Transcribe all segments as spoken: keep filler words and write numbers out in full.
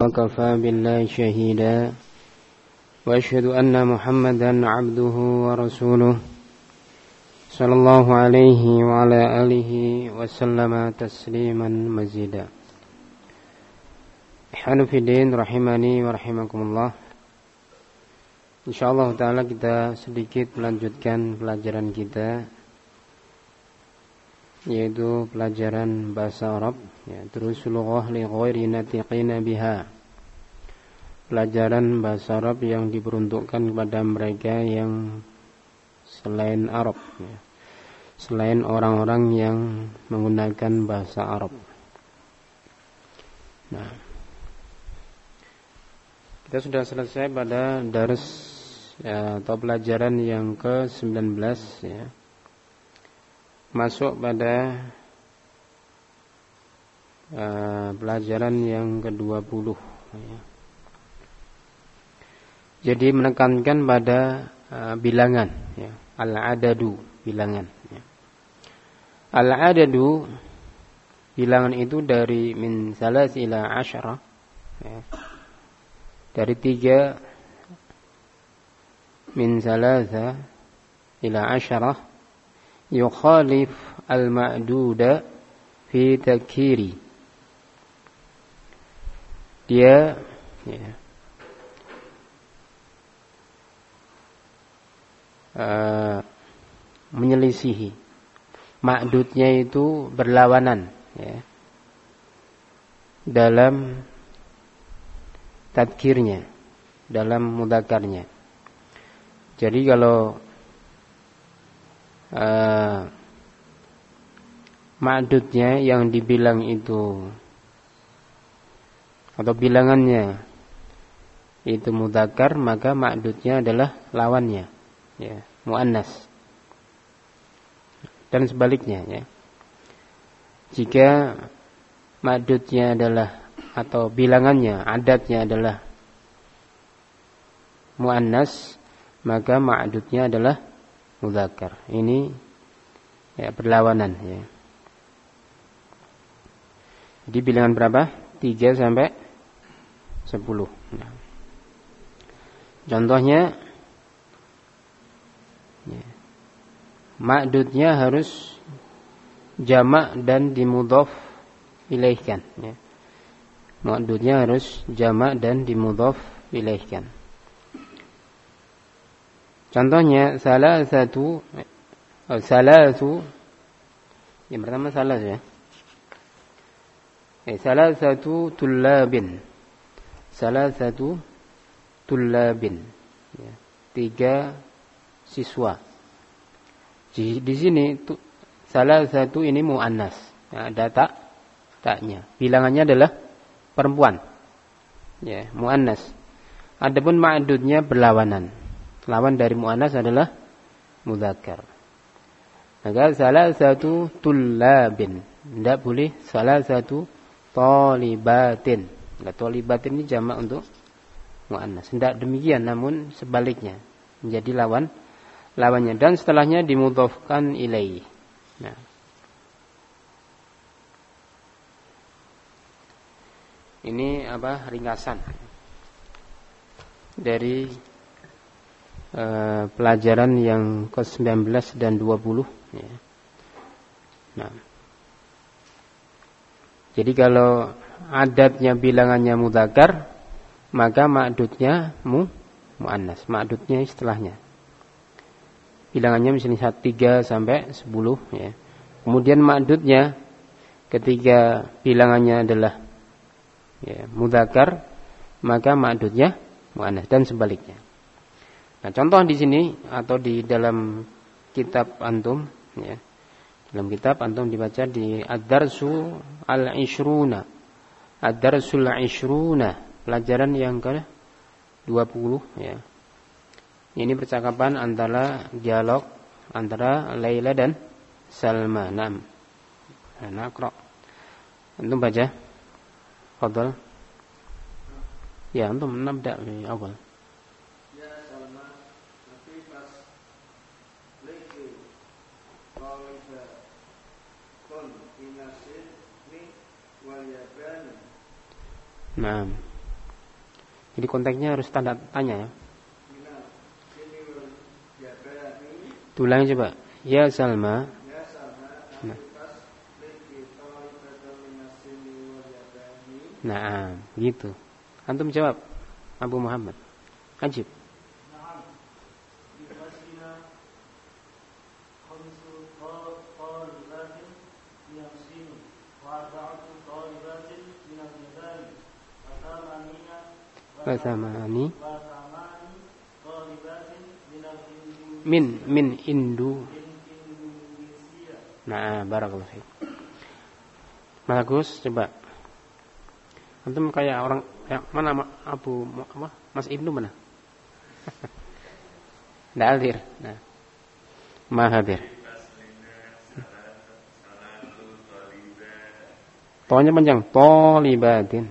وكفى بالله شهيدا وأشهد أن محمدا عبده ورسوله صلى الله عليه وعلى آله وسلم تسليما مزيدا. Hanufidin rahimani wa rahimakumullah. Insyaallah ta'ala kita sedikit melanjutkan pelajaran kita, yaitu pelajaran bahasa Arab, ya, Durusul lughah li ghairi natiqina biha. Pelajaran bahasa Arab yang diperuntukkan kepada mereka yang selain Arab, ya, selain orang-orang yang menggunakan bahasa Arab. Nah, kita sudah selesai pada dars, ya, atau pelajaran yang ke sembilan belas, ya. Masuk pada uh, pelajaran yang ke dua puluh, ya. Jadi menekankan pada uh, bilangan, ya. Al-adadu, bilangan, ya. Al-adadu, bilangan itu dari min salas ila asyara, ya. Dari tiga, min salasa ila asyarah, yukhalif al-ma'duda fi takiri. Dia, ya, uh, menyelisihi. Ma'dudnya itu berlawanan, ya, dalam tadkirnya, dalam mudzakarnya. Jadi kalau uh, ma'dudnya yang dibilang itu, atau bilangannya itu mudzakar, maka ma'dudnya adalah lawannya, ya, muannas. Dan sebaliknya, ya. Jika ma'dudnya adalah, atau bilangannya, adatnya adalah muannas, maka ma'dudnya adalah mudzakar. Ini, ya, berlawanan, ya. Jadi bilangan berapa? tiga sampai sepuluh. Nah. Contohnya, ya, ma'dudnya harus jamak dan dimudhaf ilaihkan, ya. Ma'dudnya harus jamak dan dimudhaf ilaihkan. Contohnya salah satu, oh, salah satu, yang pertama salah, ya. Eh, salah satu tullabin, salah satu tullabin, ya, tiga siswa. Di, di sini tu, salah satu ini muannas, ya, ada tak, taknya. Bilangannya adalah perempuan, ya, muannas. Adapun ma'dudnya berlawanan. Lawan dari muannas adalah mudzakar. Maka salah satu tullabin, tidak boleh salah satu talibatin. Enggak, talibatin ini jamak untuk muannas. Tidak demikian, namun sebaliknya menjadi lawan lawannya, dan setelahnya dimudhafkan ilaih. Nah, ini apa, ringkasan dari uh, pelajaran yang ke sembilan belas dan dua puluh, ya. Nah, jadi kalau adatnya bilangannya mudzakar, maka ma'dudnya mu muannas. Ma'dudnya istilahnya, bilangannya misalnya tiga sampai sepuluh, ya. Kemudian ma'dudnya ketika bilangannya adalah, ya, mudzakar, maka ma'dudnya muannas, dan sebaliknya. Nah, contoh di sini atau di dalam kitab antum, ya, dalam kitab antum dibaca di ad-darsu al-ishruna, ad-darsul ishruna, pelajaran yang ke dua puluh, ya. Ini percakapan antara, dialog antara Laila dan Salma. Naam. Nah, naqra. Antum baca. Fadhal. Ya, antum nabda dari awal. Ya Salma, nanti pas lagi qawida kun inasin ni wal yaban. Naam. Jadi konteksnya harus tanda tanya ya. Tulang coba. Ya Salma. Nah. Nah, gitu. Antum jawab. Abu Muhammad. Ajib. Wasamani min min Indu. Nah, barakallahu fiik. Bagus, coba. Antum kayak orang ya, mana Abu apa? Mas Ibnu mana? Nggak hadir. Nah. Ma hadir. Tonya panjang, tolibatin.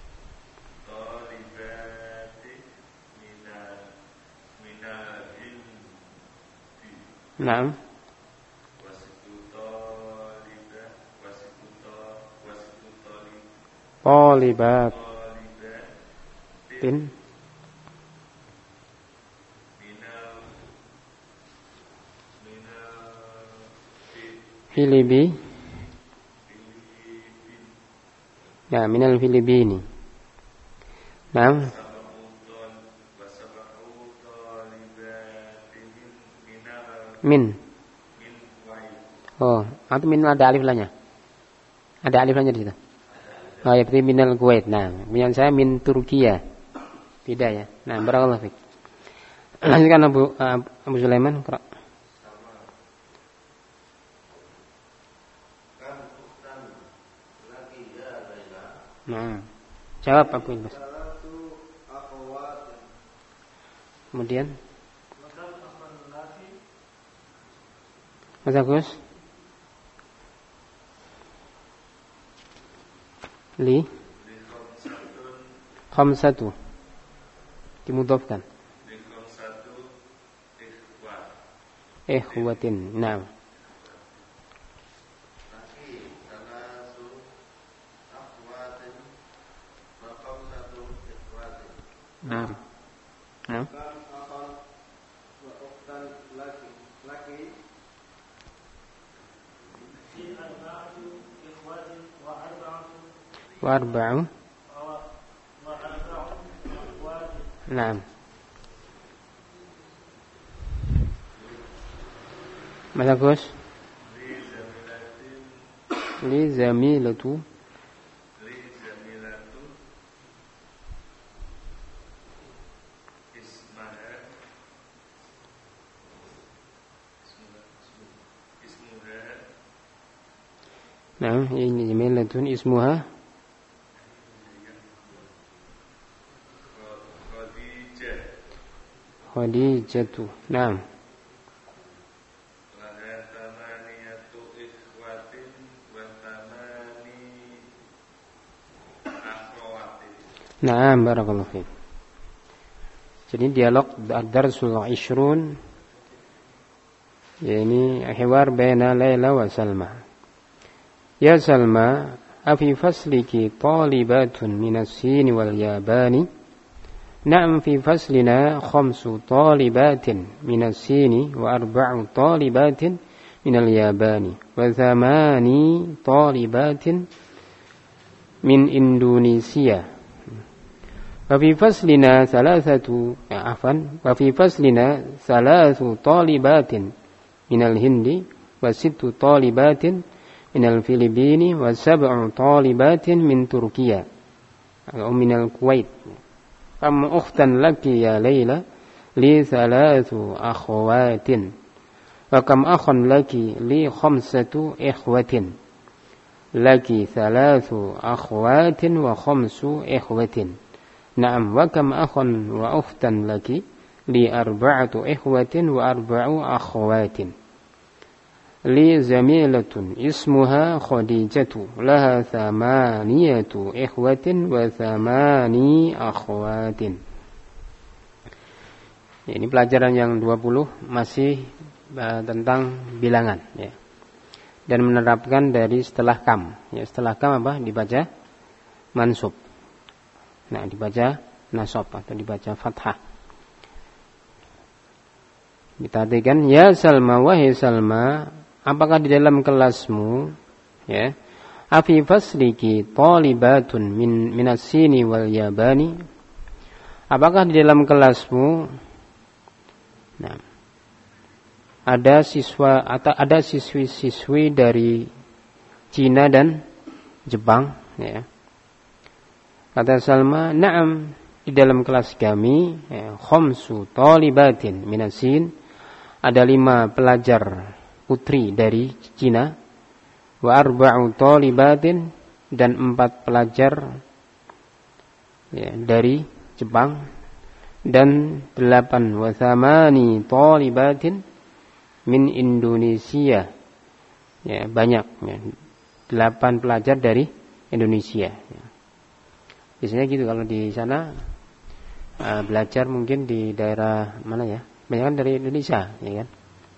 Naam. Tolibat. Tin. Filibi. Ya, minal Filibini. Naam. Min. Oh, atau min ada alif lahnya. Ada alif lahnya di situ. Oh, ya berarti minal Kuwait. Nah, punya saya min Turkiya. Beda ya. Nah, barakallahu fiik. Lanjutkan Abu uh, Abu Sulaiman. Qra. Nah, jawab Abu Ilbas. Kemudian Mas Agus Li Khamsatu dimudhafkan Ikhwatin. Nah, Nah, nah. Warba'u. Naam. Mas Agus. Li zamilatu. Nah, ini jamilatun ismuha Khadijatu. Nah. Nah, barakallahu fiik. Jadi dialog ad-darsul ishrun, yakni hiwar baina Laila wa Salma. Ya Salma, afi fasliki talibatun minas Sin wal Yabani? Na'am, fi faslina khamsu talibatin minas Sin wa arba'u talibatin minal Yabani wa thamani talibatin min Indonesia. Wa fi faslina thalathatu afan wa fi faslina thalathu talibatin minal Hindi wa sittu talibatin minal Filipini wa sab'u talibatin min Turkiya atau minal Kuwait. Kam ukhtan laki ya Laila li thalathu akhwatin wa kam akhan laki li khamsatu ikhwatin laki thalathu akhwatin wa khamsu ikhwatin. Naam, wa kam akhan wa ukhtan laki li arba'atu ikhwatin wa arba'u akhwatin li zamilatun ismuha Khadijatu laha thamaniyatu ikhwatin wa thamani akhwatin. Ya, ini pelajaran yang dua puluh masih uh, tentang bilangan ya. Dan menerapkan dari setelah kam. Ya, setelah kam apa? Dibaca mansub. Nah, dibaca nasab atau dibaca fathah. Ditatikan, ya Salma, wahai Salma, apakah di dalam kelasmu, ya, afi fasliki talibatun min minasini wal yabani, apakah di dalam kelasmu, nah, ada siswa atau ada siswi-siswi dari Cina dan Jepang, ya. Kata Salma, na'am, di dalam kelas kami, ya, khamsu talibatin minasin, ada lima pelajar putri dari Cina, wa arba'u talibatin, dan empat pelajar, ya, dari Jepang, dan delapan wa thamani talibatin min Indonesia, ya, banyak, ya, delapan pelajar dari Indonesia, ya. Biasanya gitu kalau di sana uh, belajar mungkin di daerah mana ya? Banyak kan dari Indonesia, ya kan?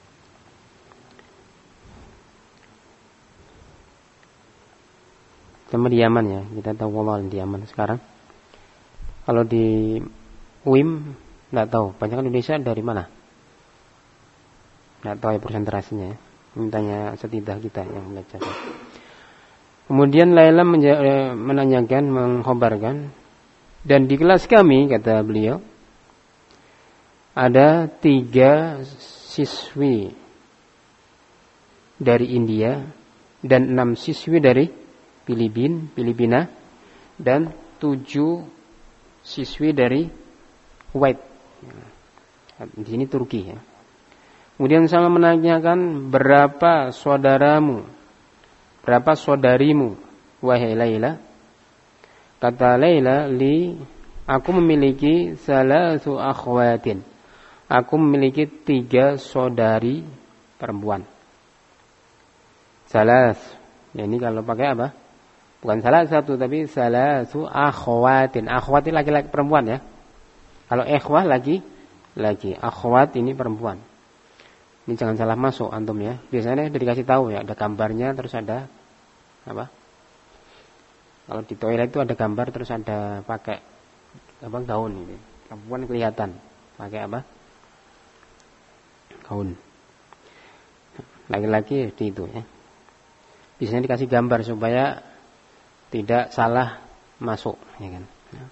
Sama di Yaman ya, kita tahu wallah di Yaman sekarang. Kalau di U I M nggak tahu, banyak kan Indonesia dari mana? Nggak tahu ya persentasenya ya. Mintanya setidak kita yang belajar. Kemudian Laila menja- menanyakan, mengkhabarkan, dan di kelas kami, kata beliau, ada tiga siswi dari India dan enam siswi dari Filipina, Filipina dan tujuh siswi dari Kuwait. Di sini Turki ya. Kemudian sama menanyakan, berapa saudaramu, berapa saudarimu, wahai Laila? Kata Laila, li, aku memiliki salasu akhwatin. Aku memiliki tiga saudari perempuan. Salas, ya ini kalau pakai apa? Bukan salah satu, tapi salasu akhwatin. Akhwat ini laki-laki perempuan ya. Kalau ikhwah lagi, lagi. Akhwat ini perempuan. Ini jangan salah masuk antum ya. Biasanya udah dikasih tahu ya, ada gambarnya, terus ada apa? Kalau di toilet itu ada gambar, terus ada pakai apa, gaun ini. Perempuan kelihatan pakai apa? Gaun. Laki-laki di itu ya. Biasanya dikasih gambar supaya tidak salah masuk, ya kan?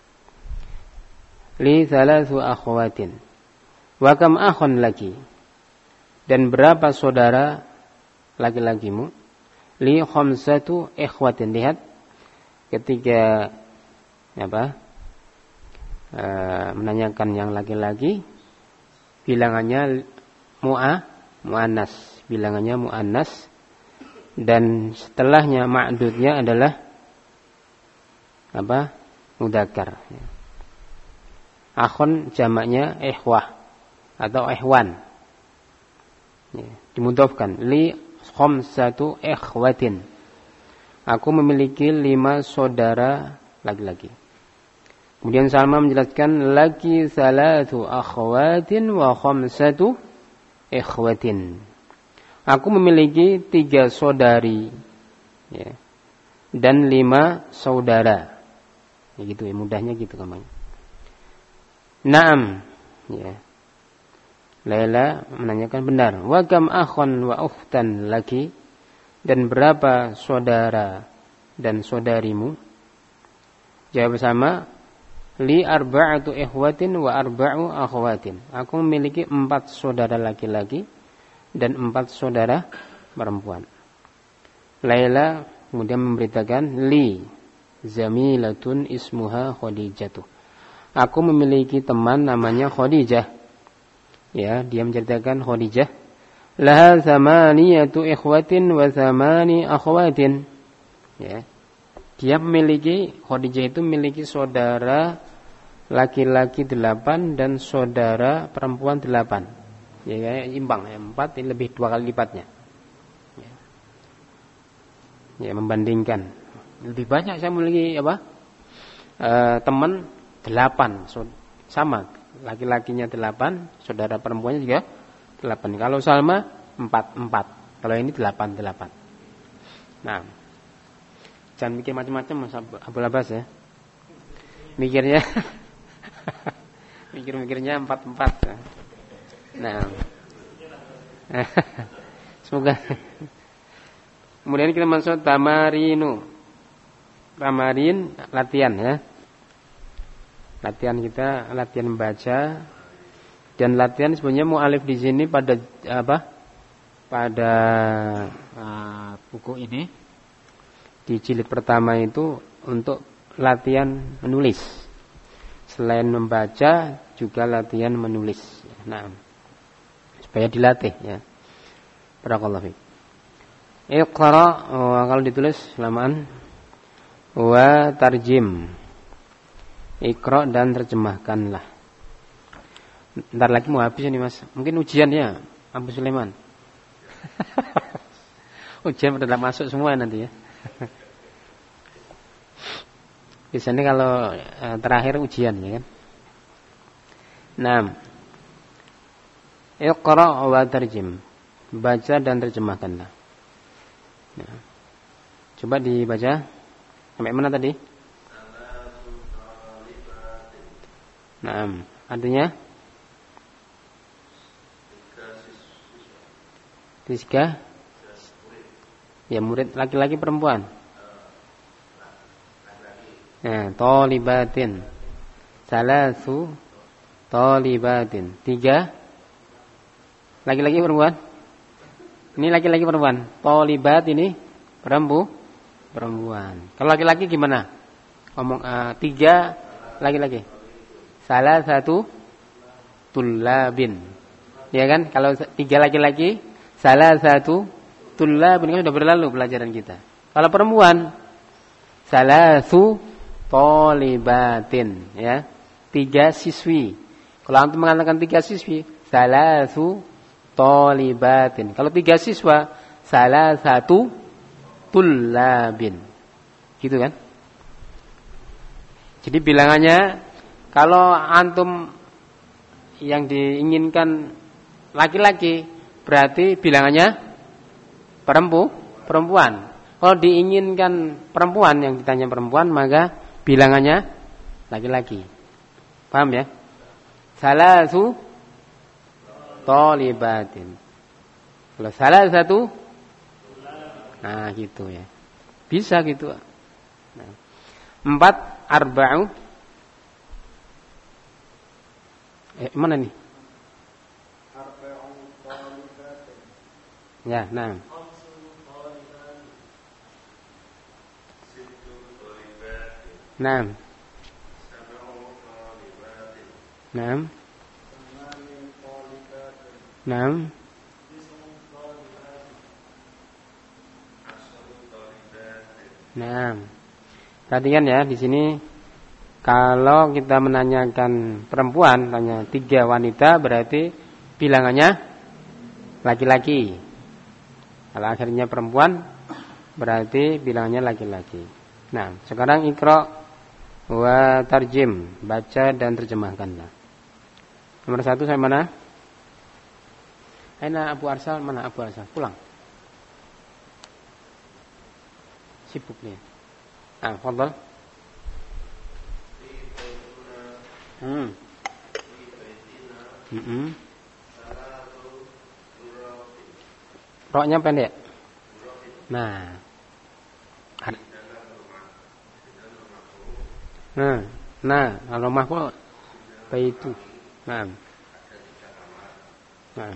Li thalathu akhwatin. Wa kam akhun laki? Dan berapa saudara laki-lakimu? Li khamsatu ikhwatin. Lihat ketika apa? E, menanyakan yang laki-laki, bilangannya mu'a, mu'annas, bilangannya mu'annas, dan setelahnya ma'dudnya adalah apa? Mudzakkar. Akhun jamaknya ikhwah atau ikhwan. Ya, dimudhafkan, li khamsatu ikhwatin. Aku memiliki lima saudara laki-laki. Kemudian Salma menjelaskan, laki salatu akhwatin wa khamsatu ikhwatin. Aku memiliki tiga saudari, ya, dan lima saudara. Ya gitu ya, mudahnya gitu gampang. Naam, ya. Laila menanyakan, benar. Wa kam akhun wa ukhtan laki? Dan berapa saudara dan saudarimu? Jawab sama, li arba'atu ikhwatin wa arba'u akhwatin. Aku memiliki empat saudara laki-laki dan empat saudara perempuan. Laila kemudian memberitakan, li zamilatun ismuha Khadijatuh. Aku memiliki teman namanya Khadijah. Ya, dia menceritakan Khadijah. Laha thamaniyatu ikhwatin wa thamani akhwatin. Ya. Dia memiliki, Khadijah itu memiliki saudara laki-laki delapan dan saudara perempuan delapan. Ya, ya, imbang ya, empat ini lebih dua kali lipatnya. Ya, ya membandingkan. Lebih banyak saya memiliki apa? E, teman delapan, so, sama. Laki-lakinya delapan, saudara perempuannya juga delapan. Kalau Salma empat empat. Kalau ini delapan delapan. Nah, jangan mikir macam-macam Mas Abdul Abbas ya. Mikirnya Mikir-mikirnya empat-empat. Nah. Semoga. Kemudian kita masuk tamarinu. Tamarin latihan ya. Latihan kita latihan membaca dan latihan sebenarnya mu'alif di sini pada apa? Pada uh, buku ini di jilid pertama itu untuk latihan menulis. Selain membaca juga latihan menulis. Nah, supaya dilatih ya. Barakallahu fiik. Iqra, oh, kalau ditulis lamaan wa tarjim. Iqra dan terjemahkanlah. Ntar lagi mau habis ini Mas. Mungkin ujian ya, Abu Sulaiman. Ujian sudah masuk semua nanti ya. Biasanya kalau eh, terakhir ujian ya kan. Nah, Iqra wa tarjim. Baca dan terjemahkanlah. Nah, coba dibaca. Sampai mana tadi? Nah, artinya tiga ya murid laki-laki perempuan. Nah, tolibatin. Salasu tolibatin. Tiga laki-laki perempuan. Ini laki-laki perempuan. Tolibat ini perempu perempuan. Kalau laki-laki gimana? Ngomong uh, tiga laki-laki. Salah satu tulabin. Ya kan? Kalau tiga laki-laki, salah satu tulabin, kan sudah berlalu pelajaran kita. Kalau perempuan, salah satu tolibatin, ya. Tiga siswi. Kalau antum mengatakan tiga siswi, salah satu tolibatin. Kalau tiga siswa, salah satu tulabin. Gitu kan? Jadi bilangannya, kalau antum yang diinginkan laki-laki, berarti bilangannya perempu, perempuan. Kalau diinginkan perempuan, yang ditanya perempuan, maka bilangannya laki-laki. Paham ya? Salah satu tolibatin. Kalau salah satu, nah gitu ya. Bisa gitu. Nah. Empat arba'u. Eh mana nih? Ya, nah. Nah. Nah. Nah. Nah. Perhatikan ya di sini, kalau kita menanyakan perempuan, tanya tiga wanita, berarti bilangannya laki-laki. Kalau akhirnya perempuan, berarti bilangannya laki-laki. Nah, sekarang Iqra wa tarjim, baca dan terjemahkanlah. Nomor satu saya mana? Aina Abu Arsal, mana Abu Arsal? Pulang. Sibuk nih. Ah, fadhal. Hmm. Hmm. Roknya pendek. Nah. Nah, nah, kalau rumahku baitu. Nah. Nah.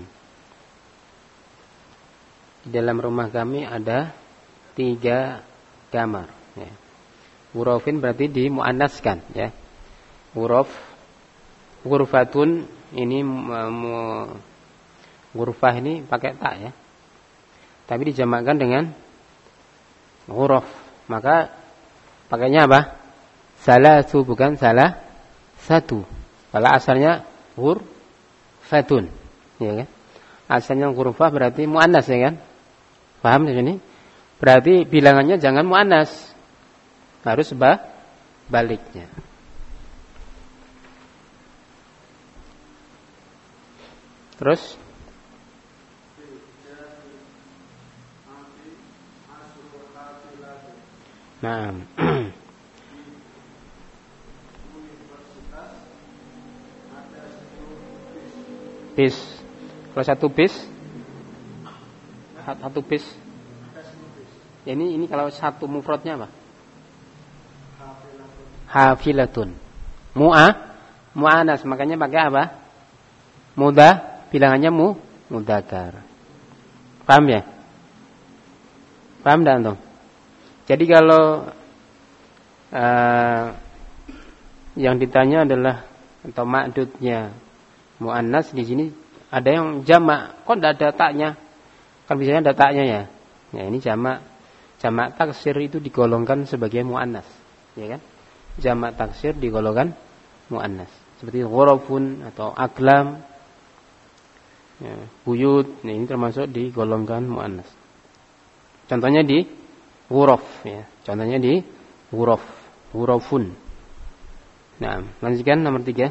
Di dalam rumah kami ada tiga kamar. Ya. Ghurafin berarti dimuannaskan, ya. Ghuraf, ghurfatun ini mu, ghurfah ini pakai tak ya. Tapi dijamakkan dengan ghuraf. Maka pakainya apa? Salasu, bukan salah satu. Kalau asalnya ghurfatun, ya kan? Asalnya ghurfah berarti muannas, ya kan? Paham di sini? Berarti bilangannya jangan muannas. Harus bah, baliknya. Terus nah. bis. Kalau satu bis, satu bis. Ya, ini ini kalau satu mufradnya apa? Hafilatun. Mu'a, mu'anas, makanya pakai apa? Muda, bilangannya mu, mudakar. Paham ya? Paham enggak antum? Jadi kalau uh, yang ditanya adalah atau ma'dudnya mu'annas, di sini ada yang jamak, kok enggak ada taknya? Kan biasanya ada taknya ya. Ya, ini jamak. Jamak taksir itu digolongkan sebagai mu'annas, ya kan? Jamak taksir digolongkan mu'annas. Seperti ghurafun atau aglam, ya, buyut, nah ini termasuk digolongkan mu'annas. Contohnya di ghuraf, ya. Contohnya di ghuraf, ghurafun. Nah, lanjutkan nomor tiga.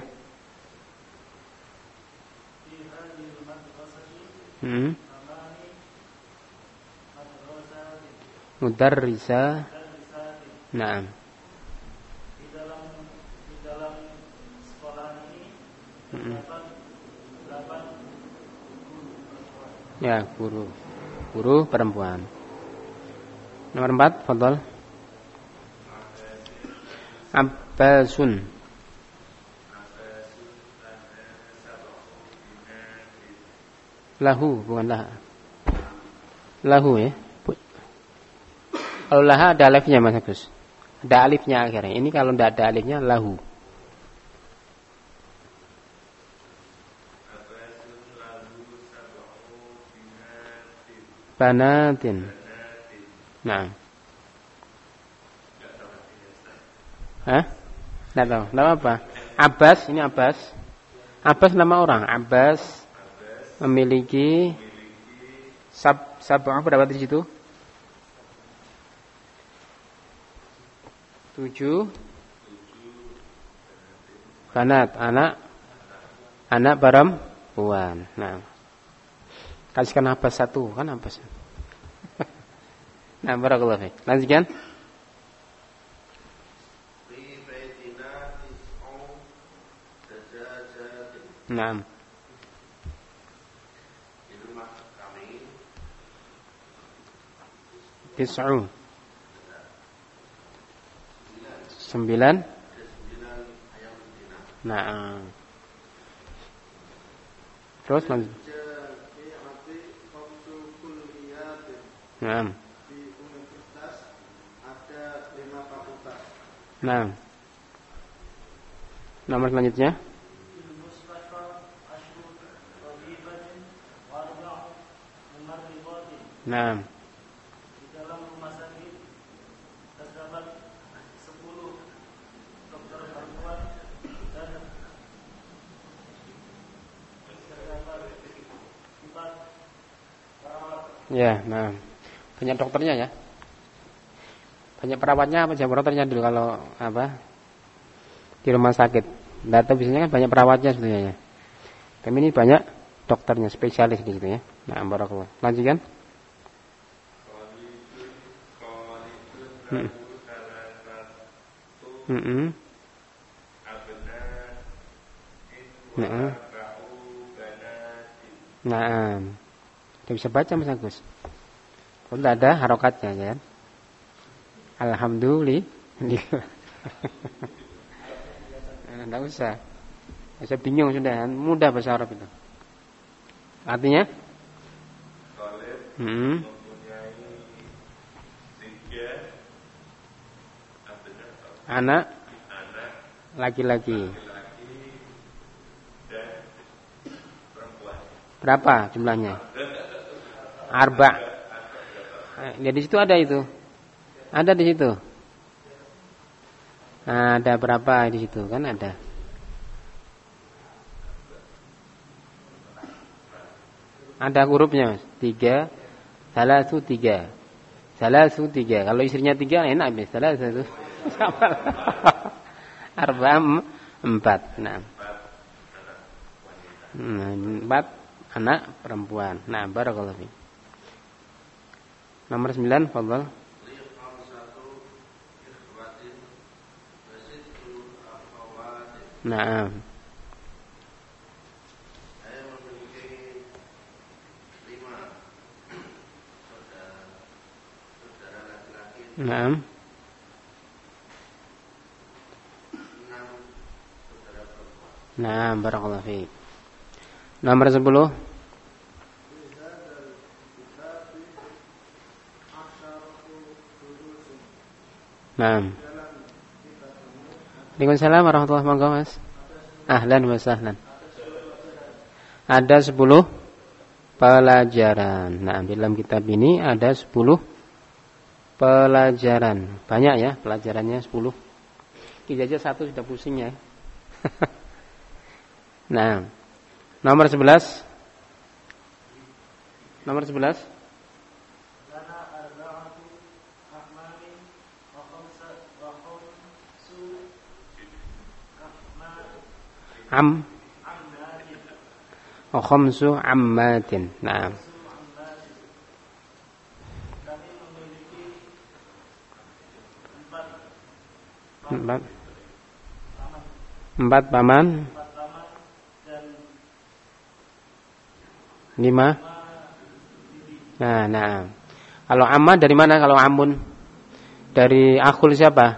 Hmm. Mudarrisa. Nah. Di dalam di dalam sekolah ini terdapat delapan guru perempuan. Ya, guru. Guru perempuan. Nomor empat, fadhal. Abbasun. Lahu, bukan laha. Lahu ya. Kalau laha ada alifnya Mas Agus. Ada alifnya akhirnya. Ini kalau tidak ada alifnya lahu. Banatin. Nah. Hah? Tidak tahu. Nama apa? Abbas, ini Abbas. Abbas nama orang. Abbas memiliki sab sab'ah berapa di situ? Tujuh banat, anak anak perempuan. Nah, kasihkan Abbas satu, kan Abbas. Nah, barakallahu fiik. Lanjutkan. Nah. Di rumah kami Tis'u. Sembilan. Nah. Terus lanjut. Nah. di universitas ada lima fakultas. Nah. Nomor selanjutnya. Nah. Di dalam rumah sakit terdapat sepuluh dokter perempuan dan terdapat empat perawat. Ya, nah. Banyak dokternya ya. Banyak perawatnya apa dokternya dulu kalau apa? Di rumah sakit. Data biasanya kan banyak perawatnya sebenarnya. Tapi ini banyak dokternya, spesialis di situ ya. Nah, barakallah. Lanjutkan. Hmm. Hmm. Nah. Nah. Kita bisa baca Mas Agus. Kalau tidak ada harokatnya ya. Alhamdulillah. Tidak usah. Saya bingung sudah. Mudah bahasa Arab itu. Artinya? Hmm. Anak laki-laki. Berapa jumlahnya? Arba. Ya, di situ ada itu. Ada di situ. Nah, ada berapa di situ kan ada. Ada hurufnya Mas. Tiga. Salasu tiga. Salasu tiga. Kalau istrinya tiga enak Mas. Salasu. Arba empat. Nah. Nah, empat anak perempuan. Nah, barakallahu fiik. Nomor sembilan, fadhal. Saya Nah. memiliki Naam. Nah, barakallahu fiik. Nomor sepuluh. Naam. Waalaikumsalam warahmatullahi wabarakatuh, Mas. Ahlan wa sahlan. Ada sepuluh pelajaran. Nah, dalam kitab ini ada sepuluh pelajaran. Banyak ya pelajarannya sepuluh. Kita aja satu sudah pusing ya. Nah, nomor sebelas. Nomor sebelas. Am wa khamsu ammatin. Nah. Empat. Empat paman. Lima. Nah, nah. Kalau amma dari mana kalau amun? Dari akhul siapa?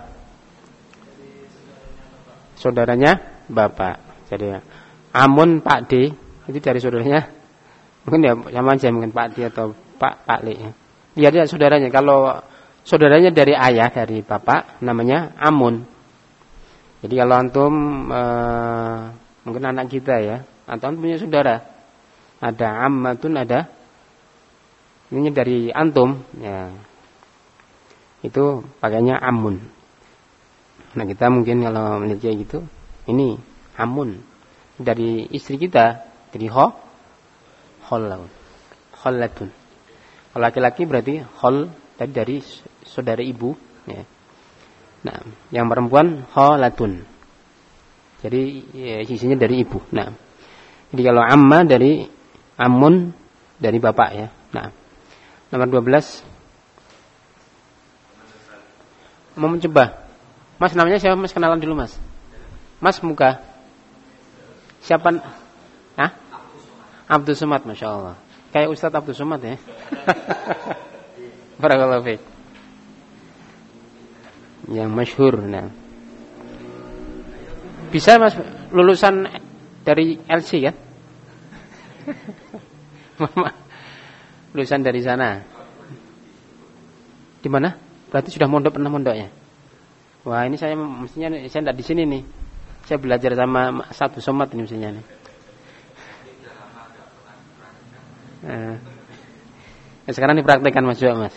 Saudaranya bapak. Jadi amun Pak D itu dari saudaranya, mungkin ya sama aja mungkin Pak D atau Pak Pak Le. Dia dia saudaranya. Kalau saudaranya dari ayah dari bapak namanya amun. Jadi kalau antum e, mungkin anak kita ya, atau antum punya saudara, ada ammatun ada, ini dari antum ya, itu pakainya amun. Nah kita mungkin kalau melihat kayak gitu, ini amun dari istri kita, dari ho, hollatun. Hollatun. Kalau laki-laki berarti hol tadi dari saudara ibu. Ya. Nah, yang perempuan hollatun. Jadi ya, sisinya dari ibu. Nah, jadi kalau amma dari amun dari bapak ya. Nah, nomor dua belas. Mau mencoba. Mas namanya siapa? Mas kenalan dulu Mas. Mas muka. Siapa? Hah? Abdul Somad, Masya Allah. Kayak Ustadz Abdul Somad ya. Barakallahu fiik. Yang masyhur. Nah. Bisa Mas lulusan dari L C kan? Lulusan dari sana. Di mana? Berarti sudah mondok pernah mondoknya. Wah, ini saya mestinya saya enggak di sini nih. Saya belajar sama satu somat ini mestinya nih. Nah, sekarang dipraktekkan Mas juga Mas.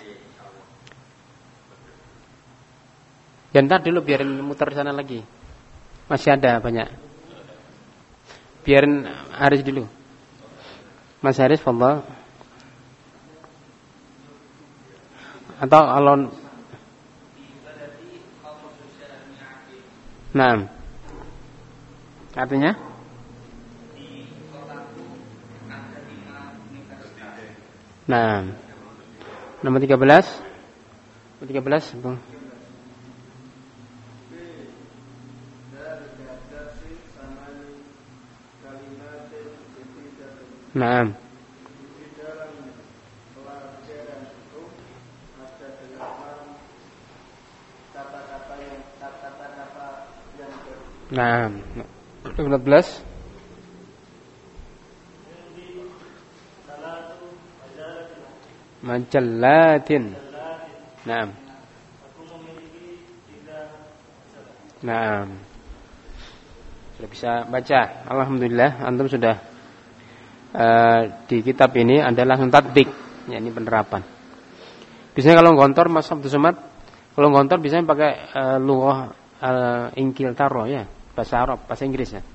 Ya ntar dulu biarin muter sana lagi. Masih ada banyak. Biarin Haris dulu. Mas Haris, fadhal. Atau alon. Nah. Artinya? Nah. Nomor tiga belas. Nomor tiga belas, Bang. Nah. Nah, empat belas. Majallatin. Nah. Nah. Sudah bisa baca. Alhamdulillah antum sudah uh, di kitab ini ada langsung tatbik, yakni penerapan. Biasanya kalau ngontor Mas Abdul Somad, kalau ngontor biasanya pakai uh, lughah al-Inqil Taro ya, bahasa Arab, bahasa Inggris ya.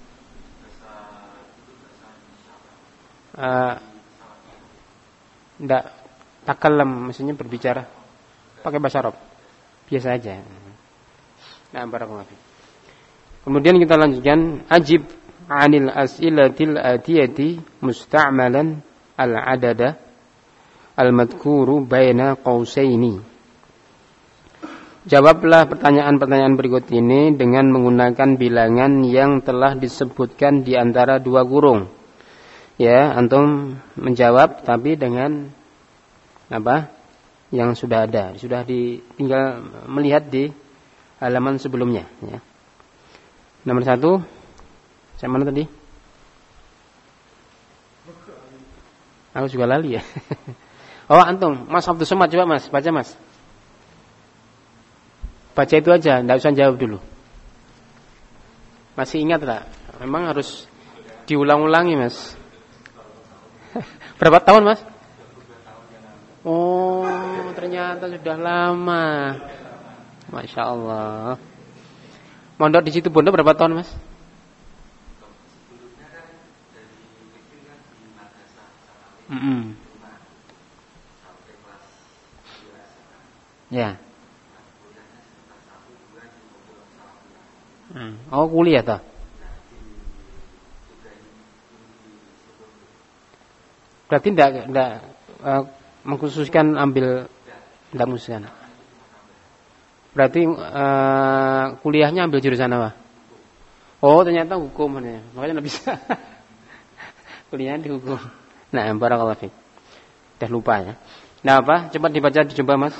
Uh, Enggak takallam, maksudnya berbicara pakai bahasa Arab. Biasa aja. Nah, barakallahu fiik. Kemudian kita lanjutkan, ajib 'anil as'ilatil atiyati musta'malan al-adada al-madhkuru baina qausaini. Jawablah pertanyaan-pertanyaan berikut ini dengan menggunakan bilangan yang telah disebutkan di antara dua kurung. Ya, antum menjawab tapi dengan apa? yang sudah ada, sudah di, tinggal melihat di halaman sebelumnya. Ya. Nomor satu, saya mana tadi? Aku juga lali ya. Oh antum, Mas Abdul Somad, coba Mas, baca Mas. Baca itu aja, tidak usah jawab dulu. Masih ingat tak? Memang harus diulang-ulangi Mas. Berapa tahun Mas? Oh, ternyata sudah lama. Masya Allah. Mondok di situ Bondo berapa tahun Mas? Mm-mm. Ya. Hmm. Oh kuliah tak? Berarti tidak tidak uh, mengkhususkan ambil tidak mengkhususkan. Berarti uh, kuliahnya ambil jurusan apa? Oh ternyata hukum ya. Makanya tidak bisa. Kuliahnya di hukum. Nah, barakallahu fiik. Dah lupa ya. Nah apa? Cepat dibaca dicoba Mas.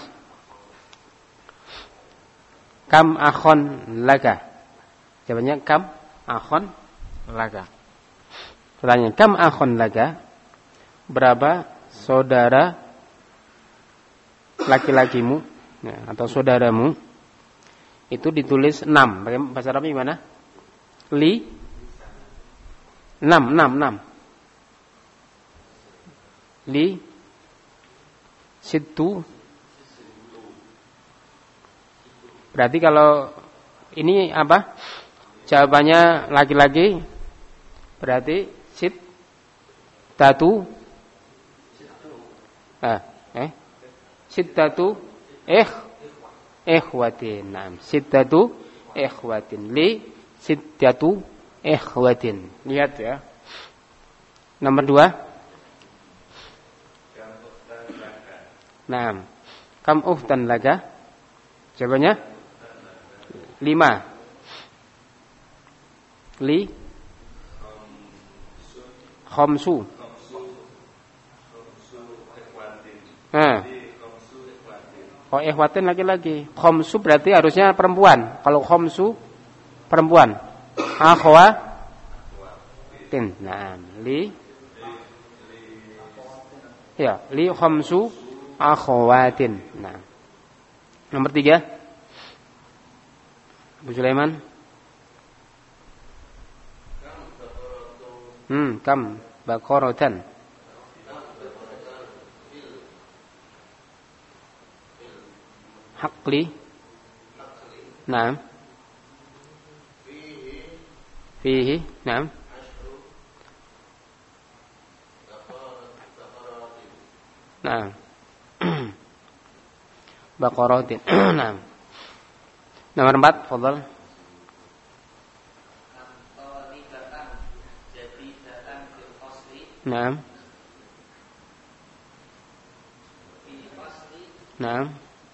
Kam akhon laka. Jawabannya kam akhon laka. Pertanyaan, kam akhon laka? Berapa saudara laki-lakimu ya, atau saudaramu? Itu ditulis enam. Bagaimana bahasa Arabnya gimana? Li enam, enam, enam. Li situ. Berarti kalau ini apa? Jawabannya laki-laki. Berarti sit tatu. Ah, eh. Sittatu eh ikhwatin. Naam, sittatu ikhwatin. Li sittatu ikhwatin. Lihat ya. Nomor dua. Naam. Kam ukhtan laka? Jawabannya lima. Li khamsu. Nah. Oh ikhwatin laki-laki. Khamsu berarti harusnya perempuan. Kalau khamsu perempuan. Akhwatin. Nah, li ya, li khamsu akhwatin. Nah. Nomor tiga. Abu Sulaiman. Hmm, kam baqaratan. Haqli. Naam. Fihi. Naam. Naam. Baqaratin. Naam. Nomor empat, fadhal. Naam. Naam.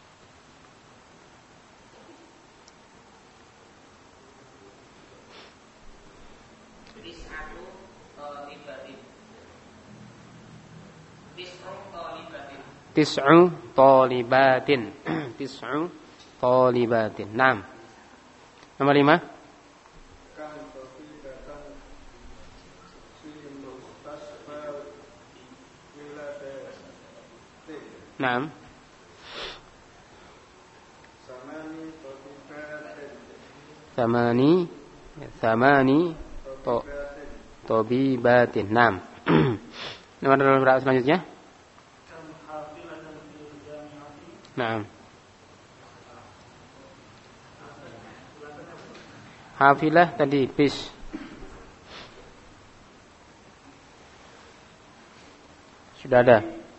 Tis'u talibatin. Tis'u talibatin. Naam. Nomor lima. Naam. Samani Samani to Tobibatin. Naam. Nomor berapa selanjutnya? Naam. Hafilah tadi bis. Sudah ada.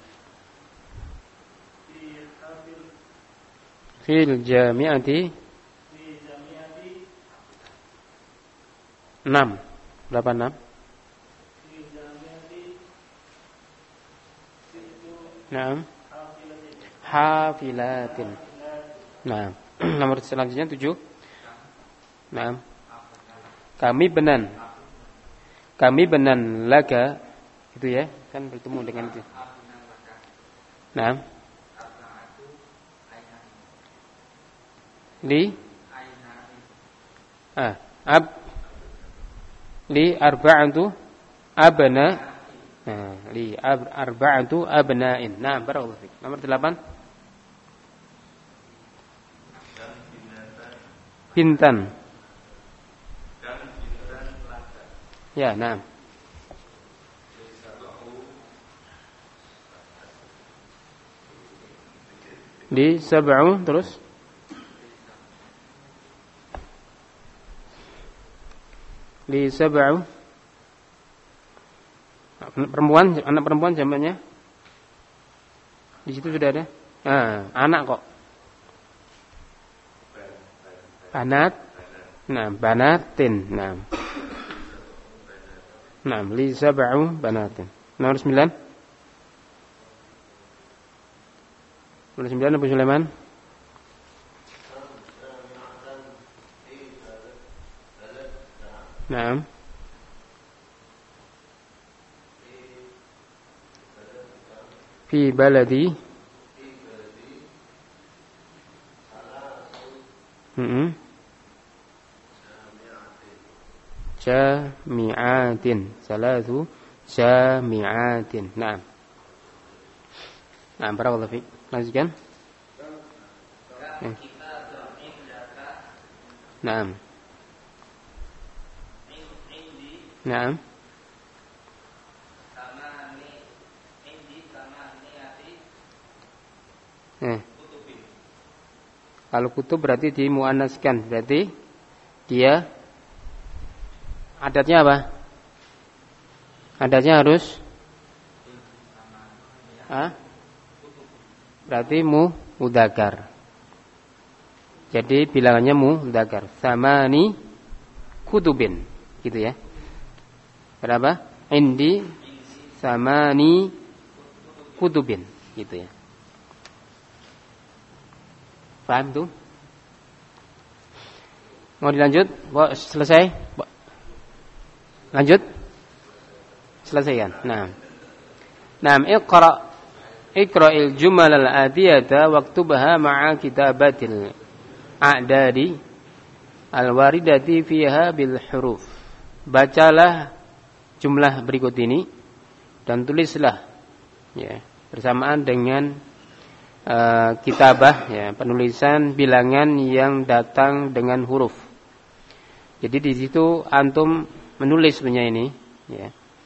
Fil jami'ati enam. Berapa enam? Naam. Hafilatin. Nah, nomor selanjutnya tujuh. Nah, kami benan, kami benan laga, itu ya, kan bertemu dengan itu. Nah, li ah ab li arba'atu abna nah, li ab, arba'atu abna'in. Nah, barakallahu fiik. Nomor delapan. Bintan. Ya, nah. Di sab'u terus di sab'u perempuan, anak perempuan jamaknya di situ sudah ada. Nah, anak kok. Banat. Nah, banatin. Nah. Nah, li sab'u banatin. Nomor sembilan. Nomor sembilan Abu Sulaiman. Nah. Fi baladi. Hmm. Jami'atin. Salatu jami'atin. Nah. Nah, barakallahu fiik. Lanjutkan. Eh. Naam. Naam. Eh. Kalau kutub berarti dimuannaskan, berarti dia adatnya apa? Adatnya harus ah? Berarti mu mudzakkar. Jadi bilangannya mu mudzakkar. Samani kutubin, gitu ya. Berapa? Indi samani kutubin, gitu ya. Paham tuh? Mau dilanjut? Bo, selesai? Bo. Lanjut? Selesai kan? Nah. Naam, iqra Iqra'il jumal al-atiyata waktubaha ma'a kitabatil a'dadi al-waridati fiha bil huruf. Bacalah jumlah berikut ini dan tulislah ya bersamaan dengan uh, kitabah ya penulisan bilangan yang datang dengan huruf. Jadi di situ antum menulis punya ini ya.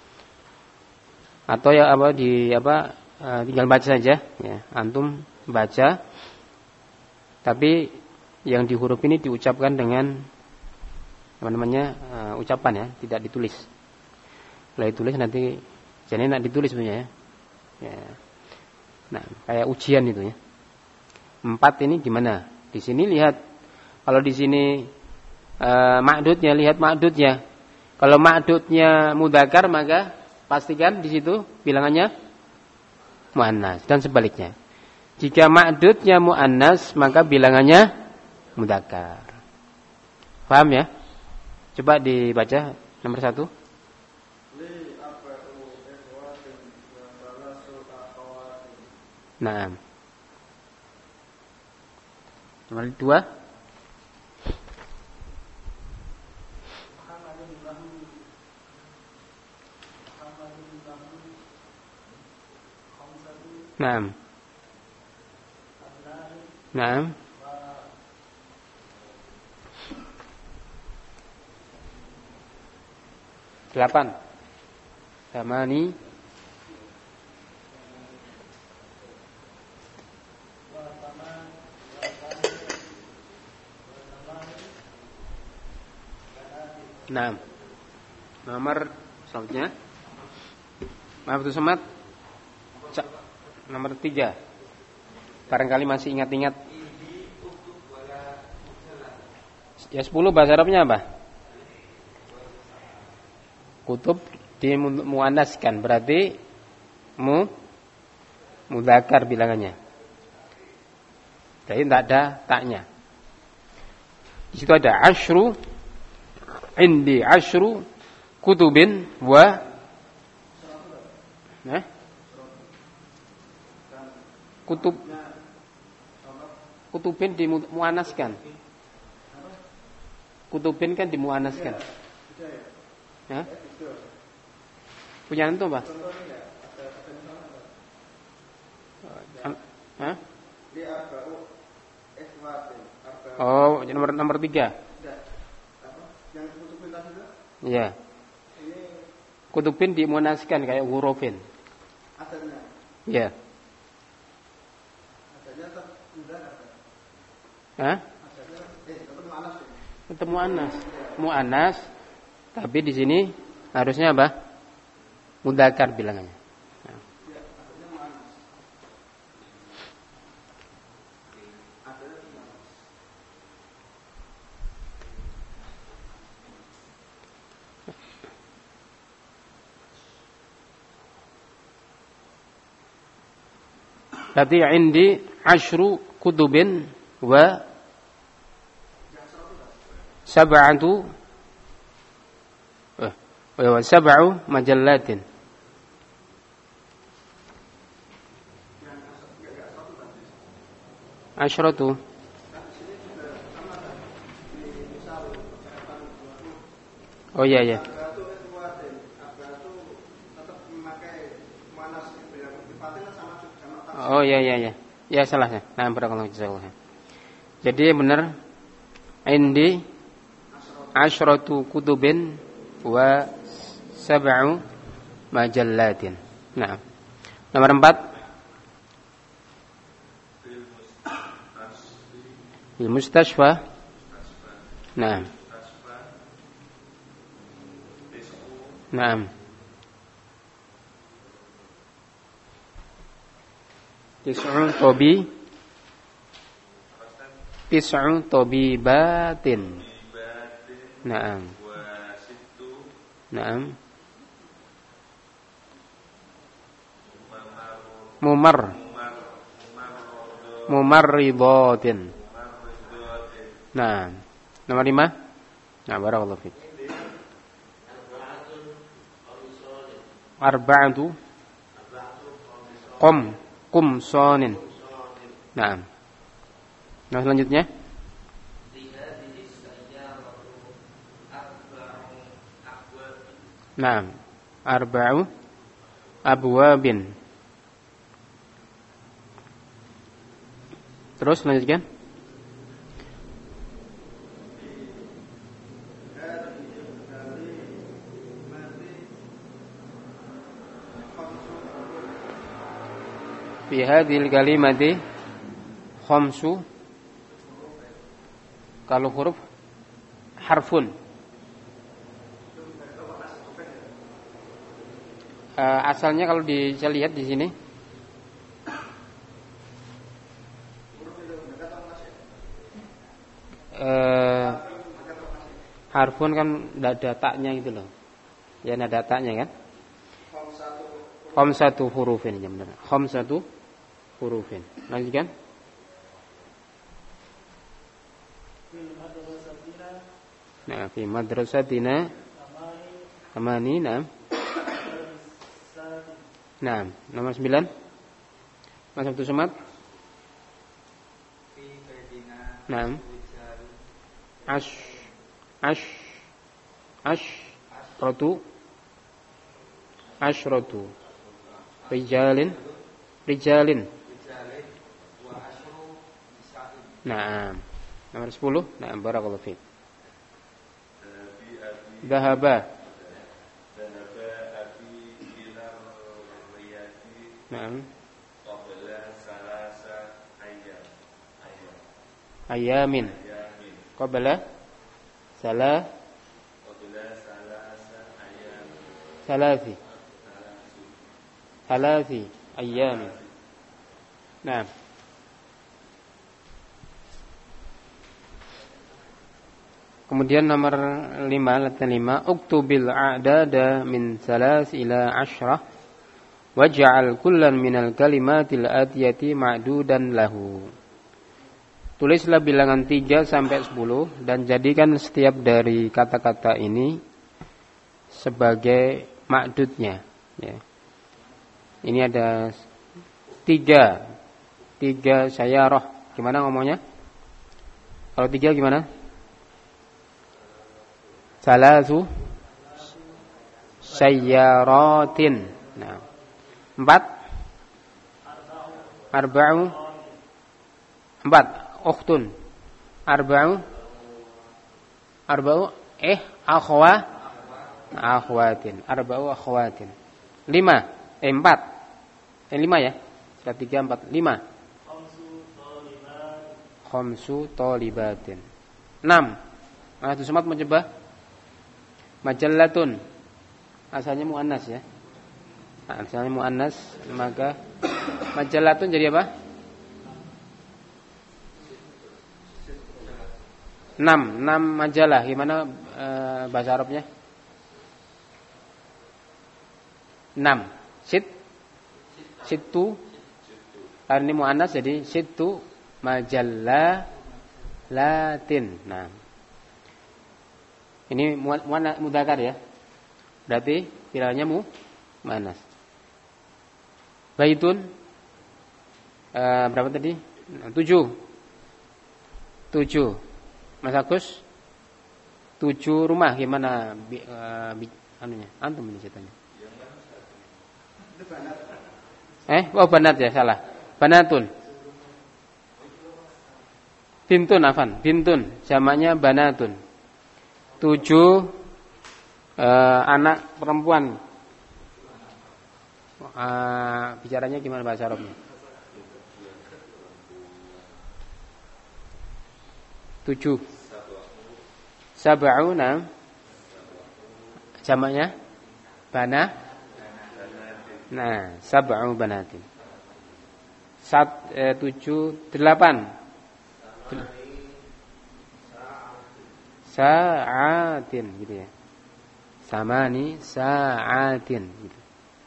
Atau ya apa di apa Uh, tinggal baca saja ya, antum baca tapi yang di huruf ini diucapkan dengan apa namanya uh, ucapan ya, tidak ditulis. Kalau ditulis nanti jadi nak ditulis punya ya. Ya. Nah, kayak ujian itu ya. Empat ini gimana? Di sini lihat kalau di sini uh, ma'dudnya, lihat ma'dudnya. Kalau ma'dudnya mudzakkar maka pastikan di situ bilangannya muannas dan sebaliknya. Jika ma'dudnya muannas maka bilangannya mudzakkar. Paham ya? Coba dibaca nomor satu. Nah. Nomor dua. Naam. Naam. Delapan. Samani. Naam. Nomor selanjutnya. Maaf tuh Semat. Nomor tiga. Barangkali masih ingat-ingat. Ya sepuluh bahasa Arabnya apa? Kutub dimuannaskan berarti mu mudzakkar bilangannya. Jadi tidak ada taknya. Di situ ada asyru, indi asyru kutubin wa nah kutub kutubin dimuannaskan Kutubin kan dimuannaskan. Ya. Punya antum, Pak? Hah? Oh, nomor nomor tiga. Iya. Kutubin dimuannaskan kayak hurufin. Iya. Hah? Tetap muannas. Muannas. Tapi di sini harusnya apa? Mudzakkar bilangannya. Nah. Berarti indi asyru kutubin wa sab'atu eh wa sab'u majallatin. Asyratu. Oh iya iya. Oh iya iya iya. Ya salah ya. Nah, barakallahu jazakallahu. Jadi benar indi asyratu kutubin wa sab'u majallatin. Nah. Nomor empat. Bil mustashfa. Nah. Naam. Tis'un tobi Tis'un tobibatin. Naam. Naam. Mumar Mumarridatin. Nah, nomor lima. Nah, barakallahu fiik. Arba'atu Qum Qum sonin. Nah. Nah, selanjutnya. Nah, arba'u abwabin. Terus lanjutkan. Fi hadhil kalimati khamsu. Kalau huruf harfun. Uh, asalnya kalau di, saya lihat di sini uh, harfun kan tidak ada taknya gitu loh. Ya ada taknya kan. Khamsatu hurufin ya benar. Khamsatu hurufin. Lanjutkan. Nah, fi madrasatina amani. Nah. Nah, nomor sembilan. Mas Abdul Somad. Nah. Ash Ash Ash Rotu Ashratu Rijalin Rijalin. Nah, nomor sepuluh. Nah, barakallahu fiik. Dhahaba. Nah. Ayamin. Qabla salah salasi salasi ayamin. Nah. Kemudian nomor lima, latihan lima, uktubil a'dada min salas ila ashrah waj'al kullan minal kalimatil atiyati ma'dudan lahu. Tulislah bilangan tiga sampai sepuluh dan jadikan setiap dari kata-kata ini sebagai ma'dudnya. Ya. Ini ada tiga, tiga sayyarah. Gimana ngomongnya? Kalau tiga gimana? Salasu sayyaratin. Nah. Empat. Arba'u. Empat. Ukhtun. Arba'u. Arba'u. Eh. Akhwa. Akhwatin. Arba'u akhwatin. Lima. Eh, empat. Eh, lima ya. Sudah tiga, empat. Lima. Khamsu tolibatin. Enam. Anak Sumat mencoba. Majallatun. Asalnya muannas ya. Nah, asalnya muannas, maka majallatun jadi apa? Enam, enam majalah. Gimana e, bahasa Arabnya? Enam. Sit, situ. Karena ini muannas jadi situ majallah latin. Nah, ini muannas mudzakkar ya. Berarti firalnya mu muannas. Baitun e, berapa tadi? Tujuh. Tujuh. Mas Agus? Tujuh rumah gimana bi, e, bi, anunya? Antum ini ceritanya. Eh, oh banat ya, salah. Banatun. Bintun afan, bintun. Jamaknya banatun. Tujuh e, anak perempuan. Uh, bicaranya gimana bahasa Arabnya? Tujuh. Sab'una. Jamaknya bana. Nah, sab'u banatin. Sat, eh, tujuh, delapan. Sa'atin gitu ya. Samani sa'atin gitu.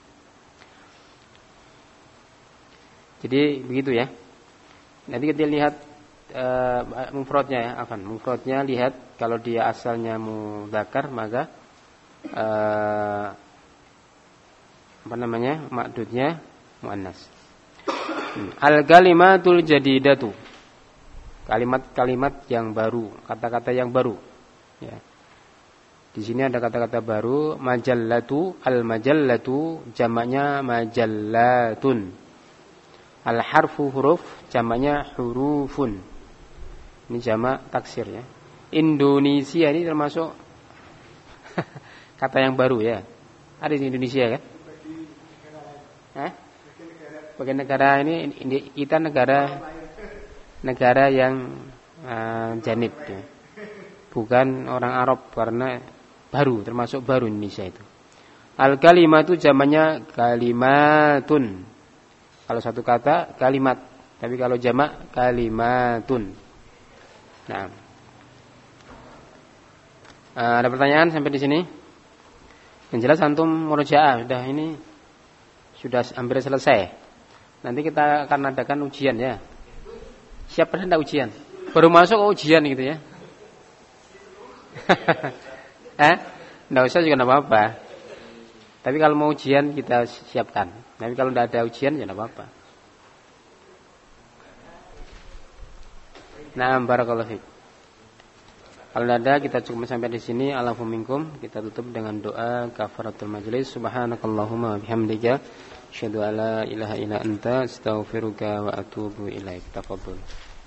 Jadi begitu ya. Nanti kita lihat e, mufradnya ya, afan. Mufradnya lihat kalau dia asalnya mudzakkar maka e, apa namanya? Makdudnya muannas. Al-kalimatul jadidatu. Kalimat-kalimat yang baru, kata-kata yang baru. Ya. Di sini ada kata-kata baru, majallatu, al-majallatu jamaknya majallatun. Al-harfu huruf jamaknya hurufun. Ini jamak taksir ya. Indonesia ini termasuk kata yang baru ya. Ada di Indonesia kan? Hah? Bagi negara ini kita negara negara yang uh, janib ya. Bukan orang Arab karena baru, termasuk baru Indonesia itu. Al-kalimatu jamaknya kalimatun. Kalau satu kata kalimat, tapi kalau jamak kalimatun. Nah, ada pertanyaan sampai di sini? Yang jelas antum murojaah sudah ini sudah hampir selesai. Nanti kita akan adakan ujian ya. Siap pada ujian? Baru masuk ujian gitu ya? Eh, nggak usah juga nggak apa-apa. Tapi kalau mau ujian kita siapkan. Tapi kalau tidak ada ujian ya tidak apa-apa. Nah, barakallahu fiik. Kalau tidak ada kita cukup sampai di sini. Alafu minkum. Kita tutup dengan doa kafaratul majlis. Subhanakallahumma bihamdika asyhadu an la ilaha illa anta astaghfiruka wa atubu ilaik. Tafadhol.